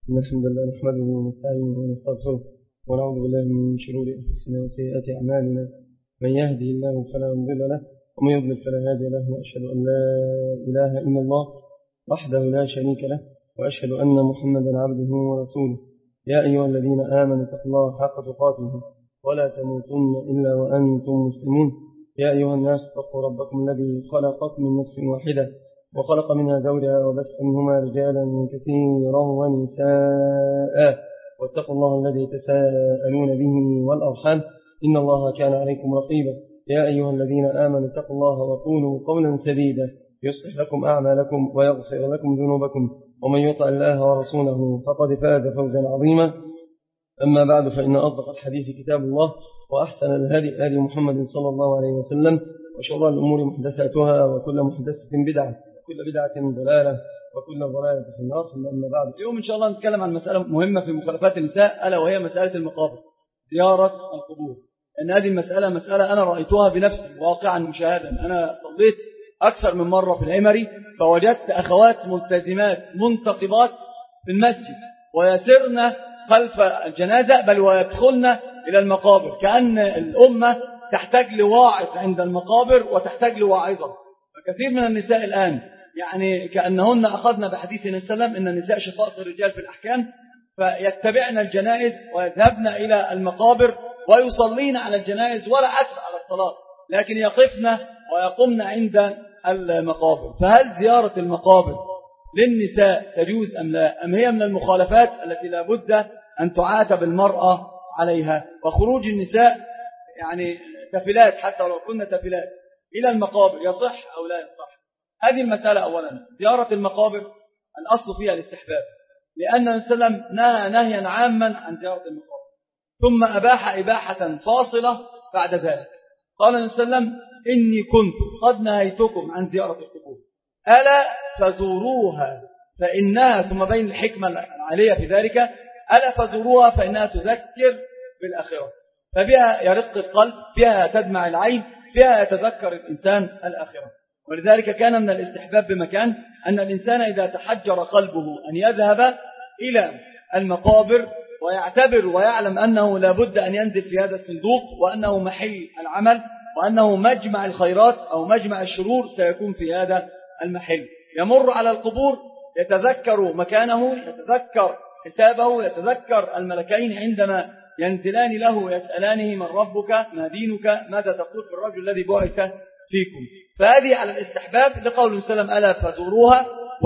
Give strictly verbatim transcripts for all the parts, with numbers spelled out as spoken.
إن الحمد لله نحمده ونستعينه ونستغفره ونعوذ بالله من شرور أنفسنا وسيئات أعمالنا. من يهدي الله فلا مضل له ومن يضلل فلا هادي له، وأشهد أن لا إله إلا الله وحده لا شريك له، وأشهد أن محمدا عبده ورسوله. يا أيها الذين آمنوا اتقوا الله حق تقاته ولا تموتن إلا وأنتم مسلمون. يا أيها الناس اتقوا ربكم الذي خلقكم من نفس واحدة وخلق منها زوجها وبث منهما رجالا كثيرا ونساء، واتقوا الله الذي تساءلون به والأرحام إن الله كان عليكم رقيبا. يا أيها الذين آمنوا اتقوا الله وقولوا قولا سديدا يصلح لكم أعمالكم ويغفر لكم ذنوبكم، ومن يطع الله ورسوله فقد فاز فوزا عظيما. أما بعد، فإن أصدق الحديث كتاب الله، وأحسن الهدي هدي محمد صلى الله عليه وسلم، وشر الأمور محدثاتها، وكل محدثة بدعة، وكل بدعة ضلالة، وكل ضلالة في النار. ثم أما بعد، اليوم إن شاء الله نتكلم عن مسألة مهمة في مخالفات النساء، ألا وهي مسألة المقابر، زيارة القبور. إن هذه المسألة مسألة أنا رأيتها بنفسي واقعا مشاهدا. أنا صليت أكثر من مرة في العمري، فوجدت أخوات ملتزمات منتقبات في المسجد ويسرن خلف الجنازة، بل ويدخلن إلى المقابر، كأن الأمة تحتاج لواعظ عند المقابر وتحتاج لواعظة. فكثير من النساء الآن يعني كأنهن أخذن بحديث النبي صلى الله عليه وسلم إن النساء شقائق الرجال في الأحكام، فيتبعن الجنائز ويذهبن إلى المقابر ويصلين على الجنائز ولا أكثر على الصلاة، لكن يقفن ويقمن عند المقابر. فهل زيارة المقابر للنساء تجوز أم لا؟ أم هي من المخالفات التي لا بد أن تعاتب المرأة عليها؟ وخروج النساء يعني تفلات، حتى لو كنا تفلات، إلى المقابر يصح أو لا يصح؟ هذه المسألة. أولا، زيارة المقابر الأصل فيها الاستحباب، لأن النبي صلى الله عليه وسلم نهى نهيا عاما عن زيارة المقابر، ثم أباح إباحة فاصلة بعد ذلك. قال النبي صلى الله عليه وسلم: إني كنت قد نهيتكم عن زيارة القبور ألا فزوروها فإنها، ثم بين الحكمة العالية في ذلك، ألا فزوروها فإنها تذكر بالآخرة، فبها يرق القلب، بها تدمع العين، بها يتذكر الإنسان الآخرة. ولذلك كان من الاستحباب بمكان أن الإنسان إذا تحجر قلبه أن يذهب إلى المقابر ويعتبر ويعلم أنه لا بد أن ينزل في هذا الصندوق، وأنه محل العمل، وأنه مجمع الخيرات أو مجمع الشرور سيكون في هذا المحل. يمر على القبور يتذكر مكانه، يتذكر حسابه، يتذكر الملكين عندما ينزلان له يسألانه: من ربك؟ ما دينك؟ ماذا تقول في الرجل الذي بعث فيكم؟ فهذه على الاستحباب، لقول النبي صلى الله عليه وسلم: ألا فزوروها.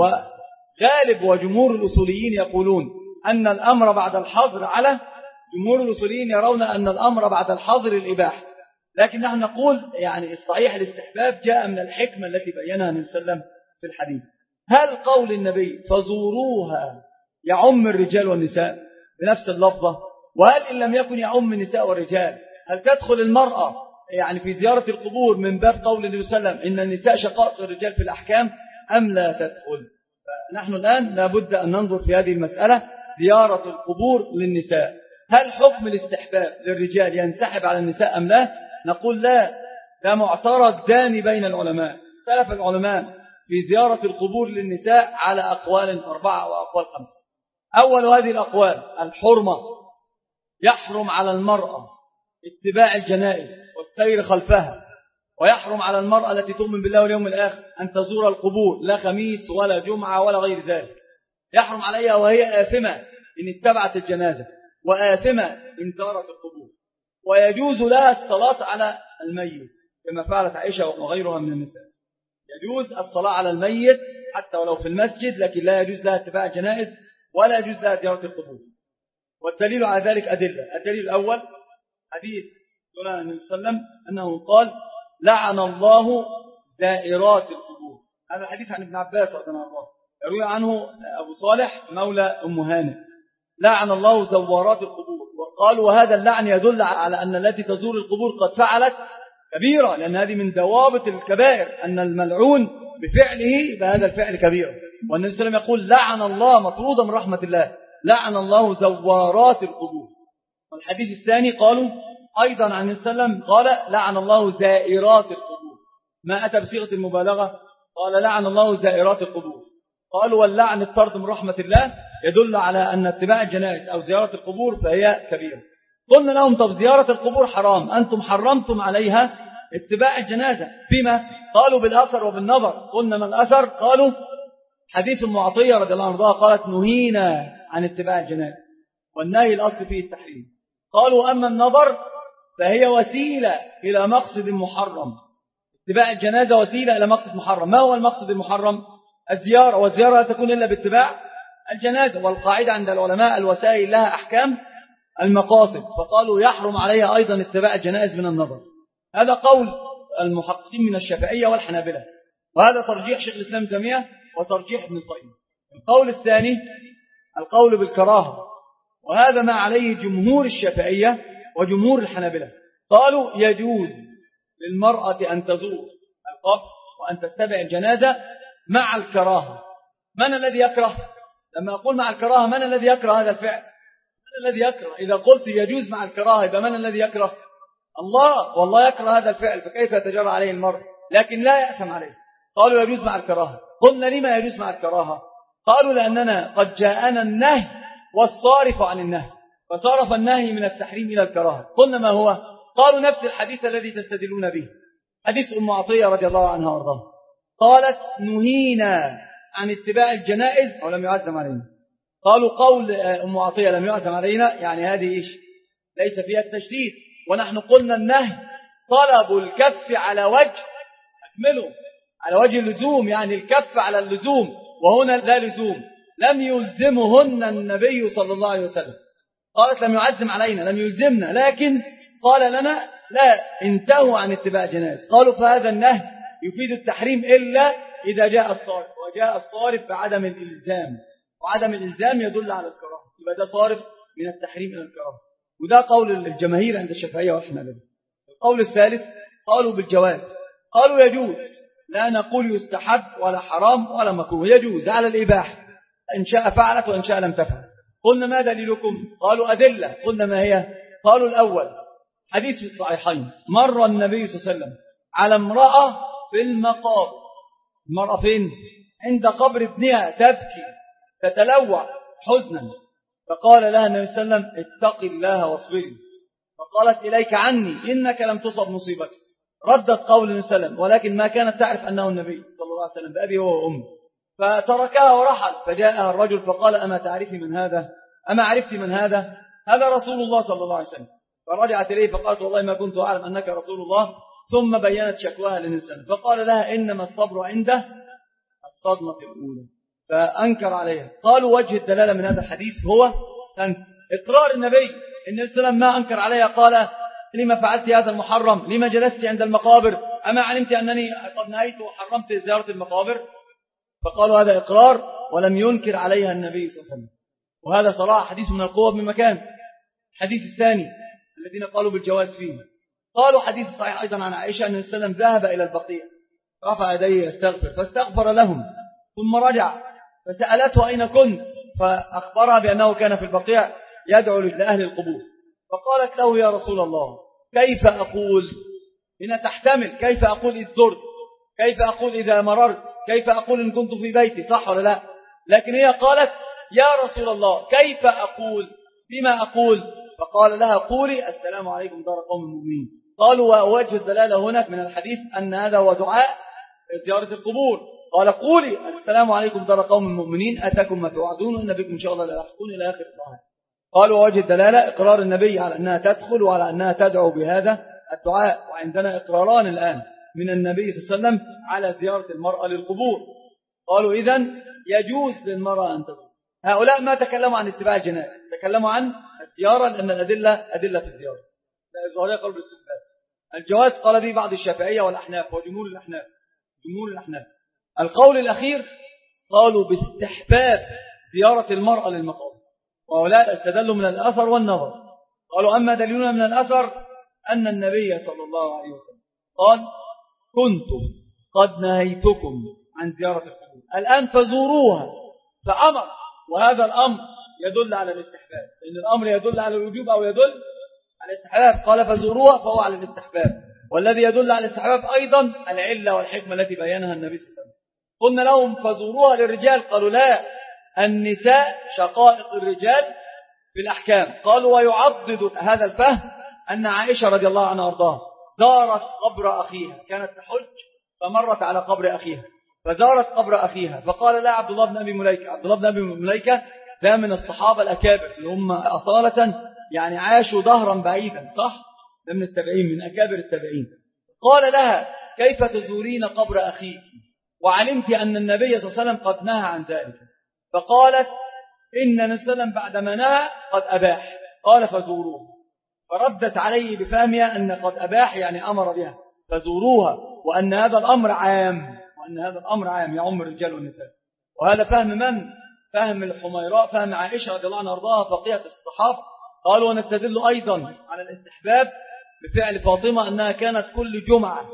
وغالب وجمهور الأصوليين يقولون أن الأمر بعد الحظر على جمهور الأصوليين يرون أن الأمر بعد الحظر الإباحة، لكن نحن نقول يعني الصحيح الاستحباب جاء من الحكمة التي بينها النبي صلى الله عليه وسلم في الحديث. هل قول النبي فزوروها يعم الرجال والنساء بنفس اللفظة؟ وهل إن لم يكن يعم النساء والرجال، هل تدخل المرأة يعني في زيارة القبور من باب قول النبي صلى الله عليه وسلم إن النساء شقائق الرجال في الأحكام، أم لا تدخل؟ فنحن الآن لابد أن ننظر في هذه المسألة، زيارة القبور للنساء، هل حكم الاستحباب للرجال ينسحب على النساء أم لا؟ نقول لا، ده معترض داني بين العلماء. اختلف العلماء في زيارة القبور للنساء على أقوال أربعة وأقوال خمسة. أول هذه الأقوال الحرمة، يحرم على المرأة اتباع الجنائز والسير خلفها، ويحرم على المرأة التي تؤمن بالله واليوم الآخر أن تزور القبور، لا خميس ولا جمعة ولا غير ذلك. يحرم عليها وهي آثمة إن اتبعت الجنازة، وآثمة إن زارت القبور. ويجوز لها الصلاة على الميت كما فعلت عائشة وغيرها من النساء. يجوز الصلاة على الميت حتى ولو في المسجد، لكن لا يجوز لها اتباع الجنائز ولا يجوز لها زيارة القبور. والدليل على ذلك أدلة. الدليل الأول حديث سنن النبي صلى الله عليه وسلم أنه قال: لعن الله زائرات القبور. هذا الحديث عن ابن عباس رضي الله عنه، يروي عنه أبو صالح مولى أم هانئ: لعن الله زوارات القبور. وقال: وهذا اللعن يدل على أن التي تزور القبور قد فعلت كبيرة، لأن هذه من ضوابط الكبائر، أن الملعون بفعله بهذا الفعل كبيرة. والنبي صلى الله عليه وسلم يقول: لعن الله، مطرودة من رحمة الله، لعن الله زوارات القبور. والحديث الثاني قالوا أيضا عن النبي صلى الله عليه وسلم قال: لعن الله زائرات القبور، ما أتى بصيغة المبالغة، قال: لعن الله زائرات القبور. قالوا: واللعن الطرد من رحمة الله، يدل على أن اتباع الجنائز أو زيارة القبور فهي كبيرة. قلنا لهم طب زيارة القبور حرام، أنتم حرمتم عليها اتباع الجنازة فيما؟ قالوا بالأثر وبالنظر. قلنا ما الأثر؟ قالوا حديث أم عطية رضي الله عنها قالت نهينا عن اتباع الجنازة، والنهي الأصل فيه التحريم. قالوا أما النظر فهي وسيلة إلى مقصد محرم. اتباع الجنازة وسيلة إلى مقصد محرم. ما هو المقصد المحرم؟ الزيارة، والزيارة لا تكون إلا باتباع الجنازة. والقاعدة عند العلماء الوسائل لها أحكام المقاصد، فقالوا يحرم عليها أيضا اتباع الجنائز من النظر. هذا قول المحققين من الشافعية والحنابلة، وهذا ترجيح شيخ الإسلام تيمية وترجيح ابن القيم. القول الثاني القول بالكراهة، وهذا ما عليه جمهور الشافعية وجمهور الحنابلة. قالوا يجوز للمرأة أن تزور القبر وأن تتبع الجنازة مع الكراهة. من الذي يكره؟ لما أقول مع الكراهة من الذي يكره هذا الفعل؟ من الذي يكره؟ إذا قلت يجوز مع الكراهة يبقى من الذي يكره؟ الله، والله يكره هذا الفعل، فكيف يتجرى عليه المرء؟ لكن لا يأثم عليه. قالوا يجوز مع الكراهة. قلنا لما يجوز مع الكراهة؟ قالوا لأننا قد جاءنا النهي والصارف عن النهي، فصرف النهي من التحريم إلى الكراهة. قلنا ما هو؟ قالوا نفس الحديث الذي تستدلون به، حديث أم عطية رضي الله عنها وارضاها، قالت نهينا عن اتباع الجنائز ولم يعزم علينا. قالوا قول أم عطية لم يعزم علينا يعني هذه إيش؟ ليس فيها التشديد. ونحن قلنا النهي طلب الكف على وجه أكمله، على وجه اللزوم، يعني الكف على اللزوم، وهنا لا لزوم. لم يلزمهن النبي صلى الله عليه وسلم. قالت لم يعزم علينا، لم يلزمنا، لكن قال لنا لا انتهوا عن اتباع جنائز. قالوا فهذا النهي يفيد التحريم إلا إذا جاء الصارف، وجاء الصارف بعدم الإلزام، وعدم الإلزام يدل على الكراهة، يبقى ده صارف من التحريم إلى الكراهة. وده قول الجماهير عند الشافعية والحنابلة. القول الثالث قالوا بالجواز. قالوا يجوز، لا نقول يستحب ولا حرام ولا مكروه، يجوز على الإباحة، إن شاء فعلت وإن شاء لم تفعل. قلنا ما دليلكم؟ قالوا أدلة. قلنا ما هي؟ قالوا الأول حديث في الصحيحين، مر النبي صلى الله عليه وسلم على امرأة في المقابر. المرأة فين؟ عند قبر ابنها تبكي تتلوع حزنا، فقال لها النبي صلى الله عليه وسلم اتق الله واصبري، فقالت إليك عني إنك لم تصب مصيبتك. ردت قول النبي صلى الله عليه وسلم، ولكن ما كانت تعرف أنه النبي صلى الله عليه وسلم بأبي هو وأمي، فتركها ورحل. فجاءها الرجل فقال أما تعرفي من هذا؟ أما عرفتي من هذا؟ هذا رسول الله صلى الله عليه وسلم. فرجعت إليه فقالت والله ما كنت أعلم أنك رسول الله. ثم بينت شكواها للنبي صلى الله عليه وسلم، فقال لها إنما الصبر عنده الصدمة الأولى، فأنكر عليها. قالوا وجه الدلالة من هذا الحديث هو أن إقرار النبي. النبي صلى الله عليه وسلم ما أنكر عليها، قال لما فعلت هذا المحرم؟ لما جلست عند المقابر؟ أما علمت أنني قد نهيت وحرمت زيارة المقابر؟ فقالوا هذا إقرار ولم ينكر عليها النبي صلى الله عليه وسلم. وهذا صراحة حديث من القوة بمكان. الحديث الثاني الذين قالوا بالجواز فيه، قالوا حديث صحيح أيضا عن عائشة أن النبي صلى الله عليه وسلم ذهب إلى البقيع رفع يديه يستغفر، فاستغفر لهم ثم رجع، فسألته أين كنت؟ فأخبرها بأنه كان في البقيع يدعو لأهل القبور. فقالت له يا رسول الله كيف أقول؟ هنا تحتمل كيف أقول إذ زرت، كيف أقول إذا مررت، كيف أقول إن كنت في بيتي، صح ولا لا؟ لكن هي قالت يا رسول الله كيف أقول؟ بما أقول؟ فقال لها قولي السلام عليكم دار قوم المؤمنين. قالوا ووجه الدلالة هناك من الحديث أن هذا هو دعاء زيارة القبور. قال قولي السلام عليكم دار قوم المؤمنين أتاكم ما توعدون وإن بكم إن شاء الله لاحقون إلى آخر الدعاء. قالوا ووجه الدلالة إقرار النبي على أنها تدخل وعلى أنها تدعو بهذا الدعاء. وعندنا إقراران الآن من النبي صلى الله عليه وسلم على زيارة المرأة للقبور. قالوا إذن يجوز للمرأة أن تزور. هؤلاء ما تكلموا عن اتباع الجنائز، تكلموا عن الزيارة لأن الأدلة أدلة في الزيارة. الظاهرية قالوا بالاستحباب. الجواز قال به بعض الشافعية والأحناف وجمهور الأحناف جمهور الأحناف. القول الأخير قالوا باستحباب زيارة المرأة للمقابر، وهؤلاء استدلوا من الأثر والنظر. قالوا أما دليلنا من الأثر أن النبي صلى الله عليه وسلم قال كنت قد نهيتكم عن زيارة القبور الآن فزوروها، فأمر، وهذا الأمر يدل على الاستحباب، لأن الأمر يدل على الوجوب أو يدل على الاستحباب. قال فزوروها فهو على الاستحباب، والذي يدل على الاستحباب أيضا العلة والحكمة التي بينها النبي صلى الله عليه وسلم. قلنا لهم فزوروها للرجال، قالوا لا، النساء شقائق الرجال في الأحكام. قالوا ويعضد هذا الفهم أن عائشة رضي الله عنها وارضاها زارت قبر أخيها، كانت تحج فمرت على قبر أخيها فزارت قبر أخيها، فقال لا عبد الله بن أبي مليكة. عبد الله بن أبي مليكة ده من الصحابة الأكابر اللي هم أصالة يعني عاشوا ظهرا بعيدا، صح؟ ده من التابعين، من أكابر التابعين. قال لها كيف تزورين قبر أخيك وعلمت أن النبي صلى الله عليه وسلم قد نهى عن ذلك؟ فقالت إن النبي صلى الله عليه وسلم بعدما نهى قد أباح. قال فزوروه. فردت عليه بفهمها أن قد أباح يعني أمر بها، فزوروها، وأن هذا الأمر عام، وأن هذا الأمر عام يعم الرجال والنساء. وهذا فهم من؟ فهم الحميراء، فهم عائشة رضي الله عنها وارضاها فقيهة الصحابة. قالوا ونستدل أيضا على الاستحباب بفعل فاطمة أنها كانت كل جمعة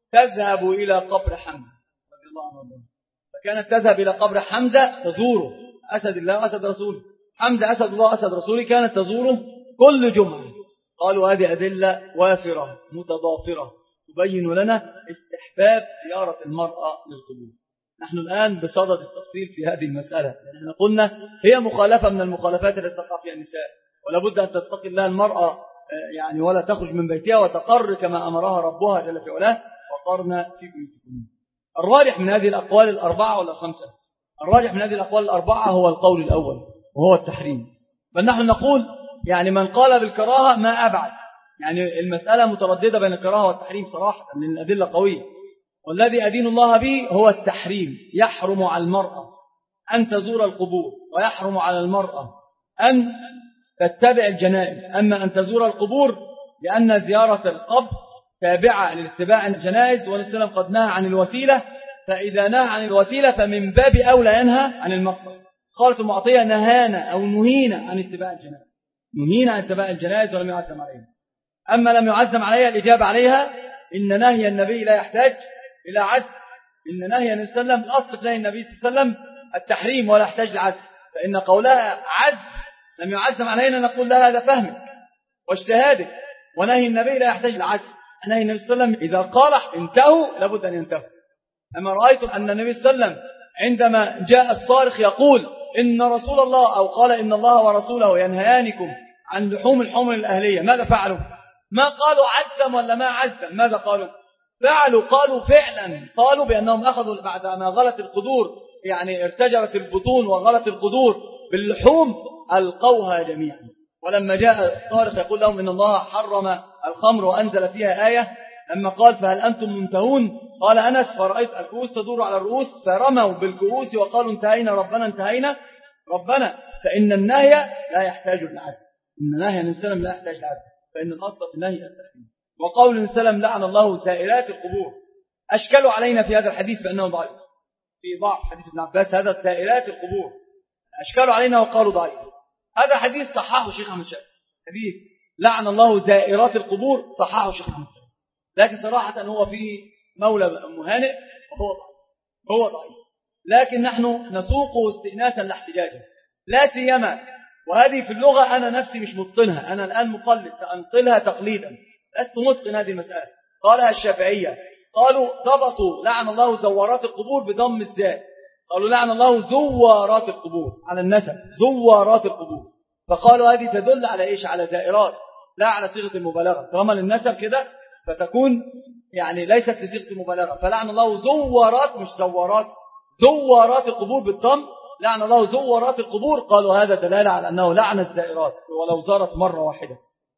تذهب إلى قبر حمزة رضي الله عنه وارضاه، فكانت تذهب إلى قبر حمزة تزوره، أسد الله وأسد رسوله، حمزة أسد الله وأسد رسوله، كانت تزوره كل جمعة. قالوا هذه أدلة وافرة متضافرة تبين لنا استحباب زيارة المرأة للقبور. نحن الآن بصدد التفصيل في هذه المسألة، لأننا قلنا هي مخالفة من المخالفات التي تقع فيها النساء، ولا بد أن تتقي الله المرأة يعني ولا تخرج من بيتها وتقر كما أمرها ربها جل في علاه وقرنا في بيوتكم. الراجح من هذه الأقوال الأربعة ولا الخمسة؟ الراجح من هذه الأقوال الأربعة هو القول الأول وهو التحريم. بل نحن نقول يعني من قال بالكراهة ما أبعد، يعني المسألة مترددة بين الكراهة والتحريم صراحة من الأدلة قوية، والذي أدين الله به هو التحريم. يحرم على المرأة أن تزور القبور، ويحرم على المرأة أن تتبع الجنائز. أما أن تزور القبور لأن زيارة القبر تابعة لاتباع الجنائز، والإسلام قد نهى عن الوسيلة، فإذا نهى عن الوسيلة فمن باب أولى ينهى عن المقصد. قالت المعطية نهانا أو نهينا عن اتباع الجنائز، نهينا عن اتباع الجنائز ولم يعزم عليها. أما لم يعزم عليها الإجابة عليها إن نهي النبي لا يحتاج إلى عزم، إن نهي النبي صلى الله عليه وسلم الأصل نهي النبي صلى الله عليه وسلم التحريم ولا يحتاج لعزم، فإن قولها عزم لم يعزم علينا نقول لها هذا فهمك واجتهادك، ونهي النبي لا يحتاج لعزم. نهي النبي صلى الله عليه وسلم إذا قال انتهوا لابد أن ينتهوا. أما رأيتم أن النبي صلى الله عليه وسلم عندما جاء الصارخ يقول إن رسول الله أو قال إن الله ورسوله ينهيانكم عن لحوم الحمر الأهلية، ماذا فعلوا؟ ما قالوا عزم ولا ما عزم، ماذا قالوا؟ فعلوا، قالوا فعلا، قالوا بأنهم أخذوا بعد ما غلت القدور، يعني ارتجرت البطون وغلت القدور باللحوم ألقوها جميعا. ولما جاء الصارخ يقول لهم إن الله حرم الخمر وأنزل فيها آية، لما قال فهل أنتم منتهون؟ قال أنس فرأيت الكؤوس تدور على الرؤوس فرموا بالكؤوس وقالوا انتهينا ربنا انتهينا ربنا. فإن النهي لا يحتاج للعدل، إن نهي النبي صلى الله عليه وسلم لا يحتاج للعدل، فإن الأصل في النهي التحريم. وقول النبي صلى الله عليه وسلم لعن الله زائرات القبور، أشكلوا علينا في هذا الحديث بأنه ضعيف، في ضعف حديث ابن عباس هذا زائرات القبور، أشكلوا علينا وقالوا ضعيف. هذا حديث صححه شيخ أحمد شاكر، حديث لعن الله زائرات القبور صححه شيخ أحمد شاكر، لكن صراحة هو فيه مولى مهانئ وهو ضعيف، هو ضعيف، لكن نحن نسوقه استئناسا لاحتجاجه، لا سيما وهذه في اللغة أنا نفسي مش متقنها، أنا الآن مقلد سأنقلها تقليدا، لست متقن هذه المسألة. قالها الشافعية، قالوا ضبطوا لعن الله زوارات القبور بضم الزاء، قالوا لعن الله زوارات القبور على النسب، زوارات القبور، فقالوا هذه تدل على إيش؟ على زائرات، لا على صيغة المبالغة، طالما للنسب كده فتكون يعني ليست بصيغة المبالغة، فلعن الله زوارات مش زوارات، زوارات القبور بالضم، لعن الله زوارات القبور. قالوا هذا دلالة على أنه لعن الزائرات ولو زارت مرة واحدة.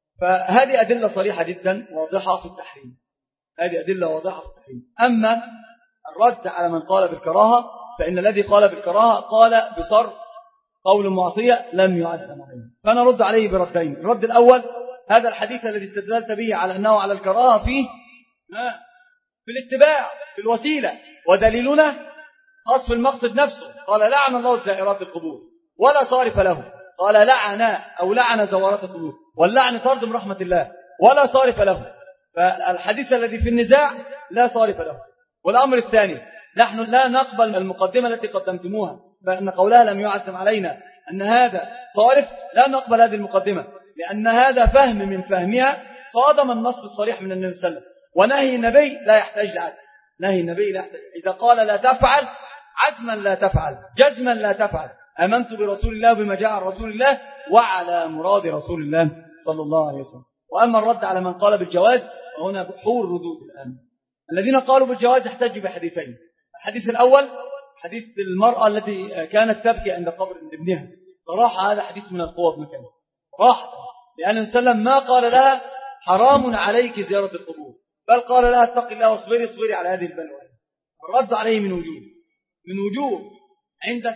فهذه أدلة صريحة جدا واضحة في التحريم، هذه أدلة واضحة في التحريم. أما الرد على من قال بالكراهة فإن الذي قال بالكراهة قال بصرف قول معطية لم يعزم عليه، فأنا رد عليه بردين. الرد الأول هذا الحديث الذي استدللت به على أنه على الكراهة فيه في الاتباع في الوسيلة، ودليلنا خاص المقصد نفسه، قال لعن الله زائرات القبور ولا صارف له، قال لعن أو لعن زوارات القبور، واللعن طرد من رحمة الله ولا صارف له، فالحديث الذي في النزاع لا صارف له. والأمر الثاني نحن لا نقبل المقدمة التي قدمتموها بأن قولها لم يعزم علينا أن هذا صارف، لا نقبل هذه المقدمة، لأن هذا فهم من فهمها صادم النص الصريح من النبي صلى الله عليه وسلم، ونهي النبي لا يحتاج لعدل، نهي النبي لا يحتاج، إذا قال لا تفعل عزما لا تفعل، جزما لا تفعل، آمنت برسول الله بما جاء عن رسول الله وعلى مراد رسول الله صلى الله عليه وسلم. وأما الرد على من قال بالجواز فهنا بحور ردود الآن. الذين قالوا بالجواز احتجوا بحديثين. الحديث الأول حديث المرأة التي كانت تبكي عند قبر ابنها، صراحة هذا حديث من القوة بمكانه صراحة، لأن النبي صلى الله عليه وسلم ما قال لها حرام عليك زيارة القبور، بل قال لها اتقي الله واصبري اصبري على هذه البلوى. الرد عليه من وجوه من وجوه عندك.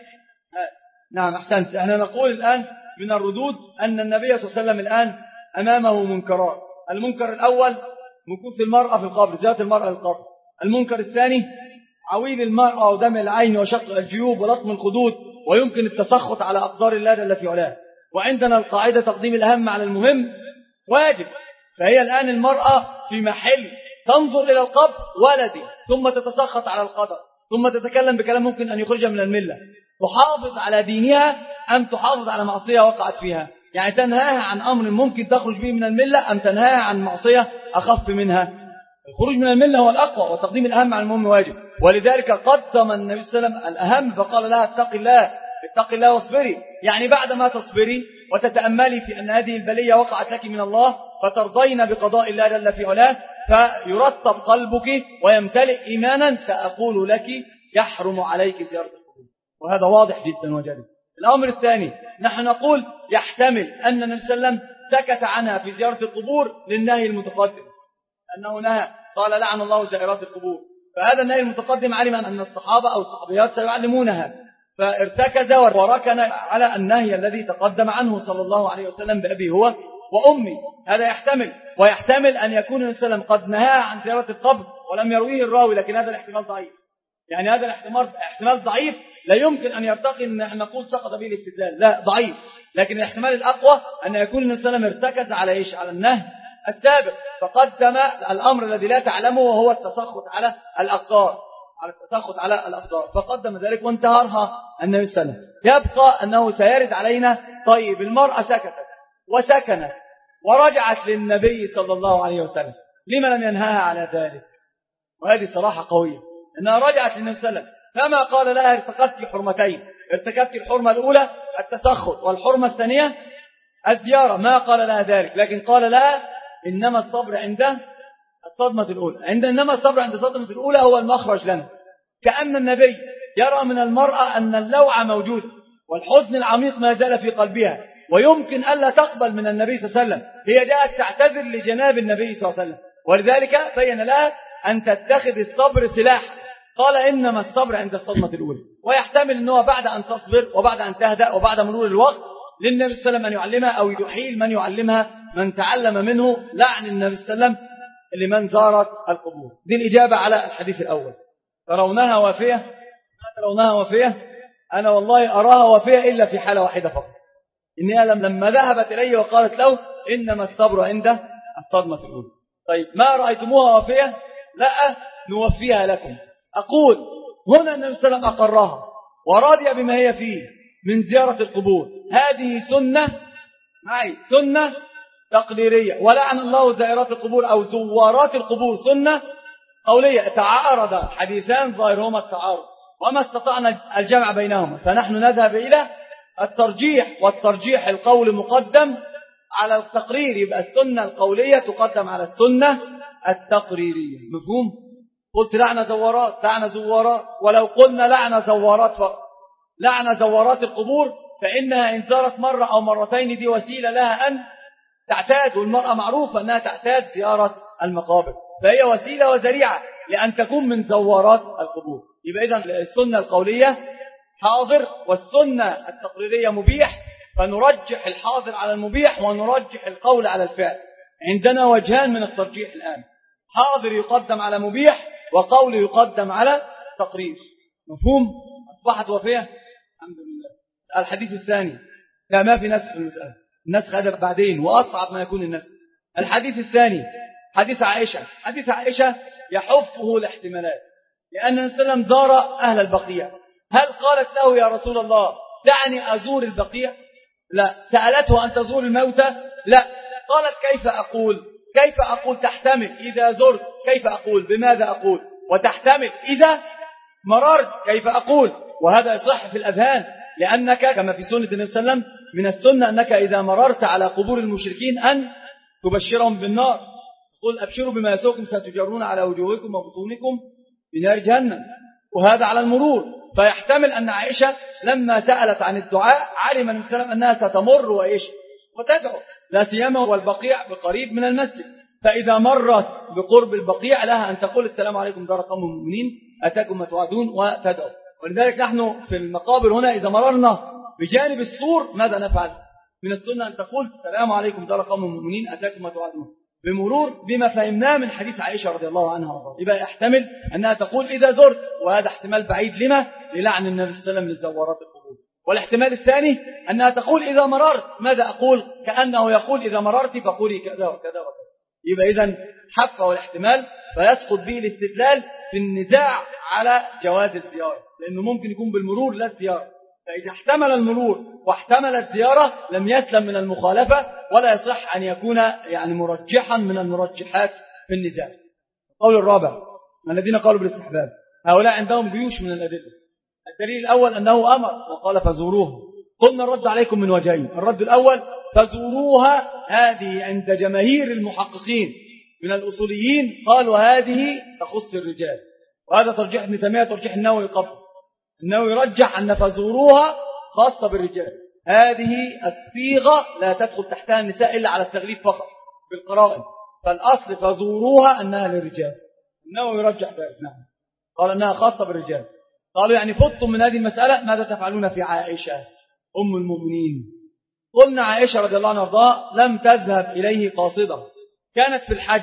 نعم أحسنت. احنا نقول الآن من الردود أن النبي صلى الله عليه وسلم الآن أمامه منكرات. المنكر الأول مكوث المرأة في القبر، زيارة المرأة للقبر. المنكر الثاني عويل المرأة ودمع العين وشق الجيوب ولطم الخدود، ويمكن التسخط على أقدار الله جل في علاه. وعندنا القاعدة تقديم الأهم على المهم واجب. فهي الآن المرأة في محل تنظر إلى القبر ولدي ثم تتسخط على القدر ثم تتكلم بكلام ممكن أن يخرجها من الملة. تحافظ على دينها أم تحافظ على معصية وقعت فيها؟ يعني تنهاها عن أمر ممكن تخرج به من الملة أم تنهاها عن معصية أخف منها؟ الخروج من الملة هو الأقوى، وتقديم الأهم على المهم واجب. ولذلك قدم النبي صلى الله عليه وسلم الأهم فقال لها اتق الله اتق الله واصبري. يعني بعد ما تصبري وتتأملي في أن هذه البلية وقعت لك من الله فترضين بقضاء الله جل في علاه، فيرطب قلبك ويمتلئ إيمانا، فأقول لك يحرم عليك زيارة القبور. وهذا واضح جدا وجلي. الأمر الثاني نحن نقول يحتمل أن النبي صلى الله عليه وسلم سكت عنها في زيارة القبور للنهي المتقدم، أنه نهى قال لعن الله زائرات القبور، فهذا النهي المتقدم علم أن الصحابة أو الصحابيات سيعلمونها، فارتكز وركن على النهي الذي تقدم عنه صلى الله عليه وسلم بأبي هو وأمي. هذا يحتمل. ويحتمل أن يكون النبي صلى الله عليه وسلم قد نهى عن زيارة القبر ولم يرويه الراوي، لكن هذا الاحتمال ضعيف. يعني هذا الاحتمال احتمال ضعيف لا يمكن أن يرتقي أن نقول سقط به الاستدلال، لا ضعيف. لكن الاحتمال الأقوى أن يكون النبي صلى الله عليه وسلم ارتكز على إيش؟ على النهي السابق، فقدم الأمر الذي لا تعلمه وهو التسخط على الأقدار على التسخط على الأقدار فقدم ذلك وانتهرها النبي صلى الله عليه وسلم. يبقى أنه سيرد علينا. طيب المرأة سكتت وسكنت ورجعت للنبي صلى الله عليه وسلم، لما لم ينهاها على ذلك؟ وهذه صراحة قوية أنها رجعت للنبي صلى الله عليه وسلم، فما قال لها ارتكبت حرمتين، ارتكبت الحرمة الأولى التسخط والحرمة الثانية الزيارة، ما قال لها ذلك، لكن قال لها إنما الصبر عند الصدمة الأولى. عند إنما الصبر عند الصدمة الأولى هو المخرج لنا. كأن النبي يرى من المرأة أن اللوعة موجود والحزن العميق ما زال في قلبها، ويمكن ألا تقبل من النبي صلى الله عليه وسلم. هي جاءت تعتذر لجناب النبي صلى الله عليه وسلم، ولذلك بين لها أن تتخذ الصبر سلاحا. قال إنما الصبر عند الصدمة الأولى. ويحتمل أنه بعد أن تصبر وبعد أن تهدأ وبعد مرور الوقت للنبي صلى الله عليه وسلم أن يعلمها أو يحيل من يعلمها من تعلم منه لعن النبي صلى الله عليه وسلم لمن زارت القبور. دي الإجابة على الحديث الأول. ترونها وافية؟ ما ترونها وافية؟ أنا والله أراها وافية إلا في حالة واحدة فقط، إنها لما ذهبت إليه وقالت له إنما الصبر عند الصدمة الأولى. طيب ما رأيتموها وافية؟ لا نوفيها لكم. أقول هنا النبي صلى الله عليه وسلم أقرها ورضي بما هي فيه من زيارة القبور. هذه سنة معي سنة تقديرية، ولعن الله زائرات القبور أو زوارات القبور سنة قولية. تعارض حديثان ظاهرهما التعارض وما استطعنا الجمع بينهما، فنحن نذهب إلى الترجيح، والترجيح القول مقدم على التقرير، يبقى السنة القولية تقدم على السنة التقريرية. مفهوم؟ قلت لعنة زوارات لعنة زوارات، ولو قلنا لعنة زوارات فقط لعنة زوارات القبور فإنها إن زارت مرة أو مرتين دي وسيلة لها أن تعتاد، والمرأة معروفة أنها تعتاد زيارة المقابر، فهي وسيلة وذريعة لأن تكون من زوارات القبور. يبقى إذن السنة القولية حاضر والسنة التقريرية مبيح، فنرجح الحاضر على المبيح ونرجح القول على الفعل. عندنا وجهان من الترجيح الآن، حاضر يقدم على مبيح وقول يقدم على تقرير. مفهوم؟ أصبحت وفية؟ الحمد لله. الحديث الثاني، لا ما في نسخ في المسألة، النسخ هذا بعدين وأصعب ما يكون النسخ. الحديث الثاني حديث عائشة. حديث عائشة يحفه الاحتمالات، لأن النبي صلى الله عليه وسلم زار أهل البقيع. هل قالت له يا رسول الله دعني أزور البقيع؟ لا. سألته أن تزور الموتى؟ لا. قالت كيف أقول كيف أقول تحتمل إذا زرت كيف أقول بماذا أقول، وتحتمل إذا مررت كيف أقول، وهذا يصح في الأذهان. لأنك كما في سنة النبي صلى الله عليه وسلم من السنة أنك إذا مررت على قبور المشركين أن تبشرهم بالنار، قل أبشروا بما يسوكم ستجرون على وجوهكم وبطونكم بنار جهنم، وهذا على المرور. فيحتمل أن عائشة لما سألت عن الدعاء علم النبي صلى الله عليه وسلم أنها ستمر وإيش وتدعو، لا سيما والبقيع بقريب من المسجد، فإذا مرت بقرب البقيع لها أن تقول السلام عليكم دار قوم المؤمنين أتاكم ما توعدون وتدعو. ولذلك نحن في المقابر هنا إذا مررنا بجانب السور ماذا نفعل؟ من السنة أن تقول السلام عليكم دار قوم المؤمنين أتاكم ما توعدون، بمرور بما فهمناه من حديث عائشة رضي الله عنها وارضاها. يبقى يحتمل أنها تقول إذا زرت، وهذا احتمال بعيد لما؟ للعن النبي صلى الله عليه وسلم للزوارات القبور. والاحتمال الثاني أنها تقول إذا مررت، ماذا أقول؟ كأنه يقول إذا مررت فقولي كذا وكذا وكذا. يبقى إذن حق والاحتمال فيسقط به الاستدلال في النزاع على جواز الزيارة، لأنه ممكن يكون بالمرور لا الزيارة، فإذا احتمل المرور واحتمل الزيارة لم يسلم من المخالفة، ولا يصح أن يكون يعني مرجحا من المرجحات في النزاع. القول الرابع الذين قالوا بالاستحباب، هؤلاء عندهم جيوش من الأدلة. الدليل الأول أنه أمر وقال فزوروه، قلنا الرد عليكم من وجهين. الرد الأول فزوروها، هذه عند جماهير المحققين من الأصوليين قالوا هذه تخص الرجال، وهذا ترجيح ابن تيمية ترجيح النووي قبل. النووي يرجح أن فزوروها خاصة بالرجال، هذه الصيغة لا تدخل تحتها النساء إلا على التغليب فقط بالقرائن، فالأصل فزوروها أنها للرجال. النووي يرجح ذلك، نعم، قال أنها خاصة بالرجال. قالوا يعني فضتم من هذه المسألة، ماذا تفعلون في عائشة أم المؤمنين؟ قلنا عائشة رضي الله عنها وارضاها لم تذهب إليه قاصدة، كانت في الحج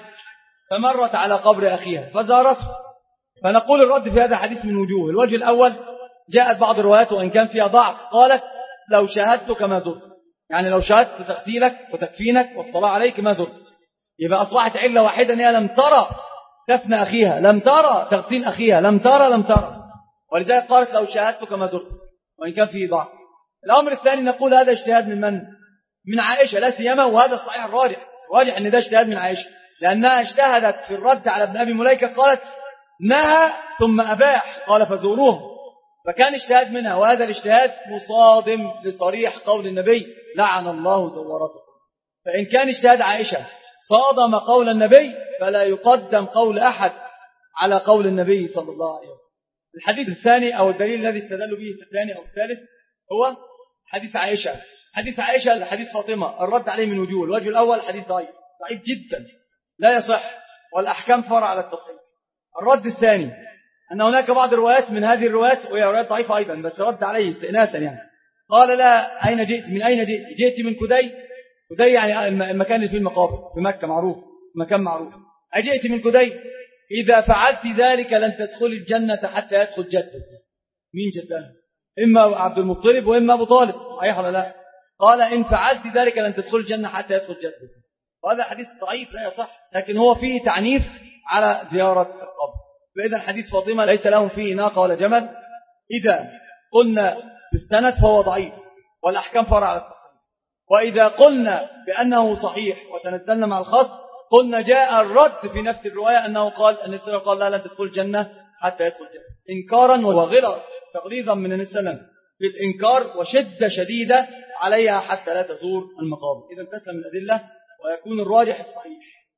فمرت على قبر أخيها فزارته. فنقول الرد في هذا الحديث من وجوه. الوجه الأول جاءت بعض الروايات وإن كان فيها ضعف، قالت لو شاهدتك ما زرت، يعني لو شاهدت تغسيلك وتكفينك والصلاة عليك ما زرت. يبقى أصبحت علة واحدة أنها لم ترى دفن أخيها، لم ترى تغسيل أخيها، لم ترى لم ترى ولذلك قالت لو شاهدتك ما زرت وإن كان فيه ضعف. الأمر الثاني نقول هذا اجتهاد من من؟ من عائشة لا سيما، وهذا الصحيح الراجح، الراجح أن ده اجتهاد من عائشة، لأنها اجتهدت في الرد على ابن أبي مليكة، قالت نهى ثم أباح قال فزوروه، فكان اجتهاد منها، وهذا الاجتهاد مصادم لصريح قول النبي لعن الله زوراتكم. فإن كان اجتهاد عائشة صادم قول النبي فلا يقدم قول أحد على قول النبي صلى الله عليه وسلم. الحديث الثاني أو الدليل الذي استدلوا به في الثاني أو الثالث هو حديث عائشة. حديث عائشة حديث فاطمة الرد عليه من وجوه. الوجه الأول حديث ضعيف ضعيف جدا لا يصح، والأحكام فرع على التصحيح. الرد الثاني أن هناك بعض الروايات من هذه الروايات وهي روايات ضعيفة أيضا بس رد عليه استئناسا، يعني قال لا أين جئت؟ من أين جئت؟ جئت من كدي. كدي يعني المكان اللي فيه المقابر في مكة، معروف مكان معروف. أجئت من كدي؟ إذا فعلت ذلك لن تدخل الجنة حتى يدخل جدك. مين جدها؟ إما عبد المطلب وإما أبو طالب، صحيح ولا لا؟ قال إن فعلت ذلك لن تدخل الجنة حتى يدخل جدك. وهذا حديث ضعيف لا يصح، لكن هو فيه تعنيف على زيارة القبر. فإذا حديث فاطمة ليس لهم فيه ناقة ولا جمل، إذا قلنا بالسند فهو ضعيف والأحكام فرع على التصحيح. وإذا قلنا بأنه صحيح وتنزلنا مع الخاص قلنا جاء الرد في نفس الرواية أنه قال أن النبي قال لا لن تدخل الجنة حتى يدخل الجنة، إنكارا وغيرا تغليظا من النبي صلى الله عليه وسلم في الإنكار وشدة شديدة عليها حتى لا تزور المقابر. إذا تسلم الأدلة ويكون الراجح الصحيح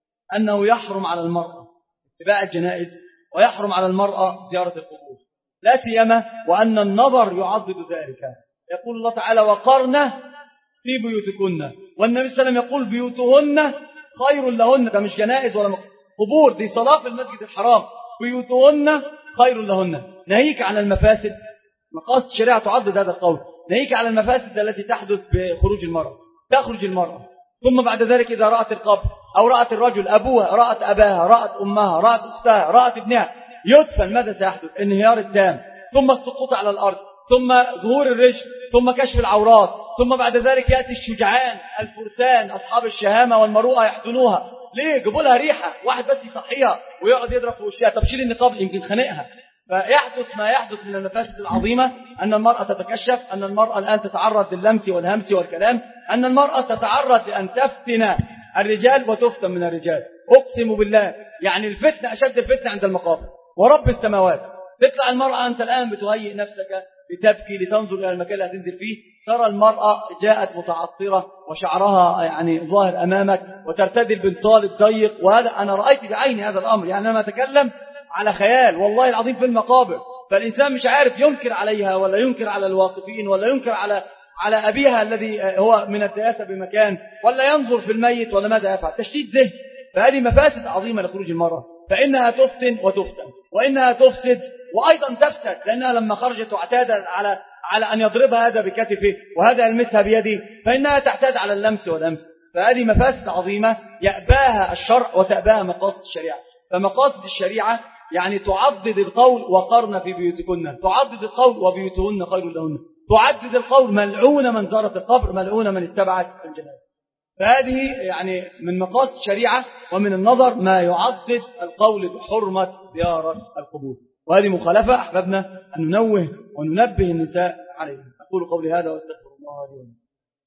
أنه يحرم على المرأة اتباع الجنائز ويحرم على المرأة زيارة القبور، لا سيما وأن النظر يعضد ذلك. يقول الله تعالى وقرن في بيوتكن، والنبي صلى الله عليه وسلم يقول بيوتهن خير لهن. ده مش جنائز ولا قبور، دي صلاة في المسجد الحرام. بيوتهن خير لهن، ناهيك عن المفاسد. مقاصد الشريعة تعضد هذا القول، ناهيك عن المفاسد التي تحدث بخروج المرأة. تخرج المرأة ثم بعد ذلك إذا رأت القبر أو رأت الرجل أبوها، رأت أباها، رأت أمها، رأت أختها، رأت ابنها، يدفن، ماذا سيحدث؟ انهيار التام، ثم السقوط على الأرض، ثم ظهور الرجل، ثم كشف العورات، ثم بعد ذلك يأتي الشجعان الفرسان أصحاب الشهامة والمروءة يحضنوها. ليه؟ جابوا لها ريحة، واحد بس يصحيها ويقعد يضرب في وشها، طب شيل النقاب يمكن خانقها. فيحدث ما يحدث من المفاسد العظيمة، أن المرأة تتكشف، أن المرأة الآن تتعرض لللمس والهمس والكلام، أن المرأة تتعرض لأن تفتن الرجال وتفتن من الرجال. أقسم بالله يعني الفتنة أشد الفتنة عند المقابر ورب السماوات. تطلع المرأة أنت الآن بتهيئ نفسك لتبكي لتنظر إلى المكان اللي هتنزل فيه. ترى المرأة جاءت متعطرة وشعرها يعني ظاهر أمامك وترتدي البنطال الضيق، وهذا أنا رأيت بعيني هذا الأمر، يعني أنا أتكلم على خيال والله العظيم في المقابر. فالإنسان مش عارف ينكر عليها ولا ينكر على الواقفين ولا ينكر على على أبيها الذي هو من الدياسة بمكان، ولا ينظر في الميت ولا ماذا يفعل. تشتيت ذهن. فهذه مفاسد عظيمة لخروج المرأة، فإنها تفتن وتفتن، وإنها تفسد وأيضا تفسد، لأنها لما خرجت واعتاد على على أن يضربها هذا بكتفه وهذا يلمسها بيده، فإنها تحتاج على اللمس واللمس. فهذه مفاسد عظيمة يأباها الشرع وتأباها مقاصد الشريعة. فمقاصد الشريعة يعني تعضد القول وقرن في بيوتكن، تعضد القول وبيوتهن خير لهن، تعدد القول ملعون من زارت القبر، ملعون من اتبعت الجنازة. فهذه يعني من مقاصد الشريعة، ومن النظر ما يعضد القول بحرمة زيارة القبور، وهذه مخالفة أحببنا أن ننوه وننبه النساء عليها. أقول قولي هذا واستغفر الله لي ولكم.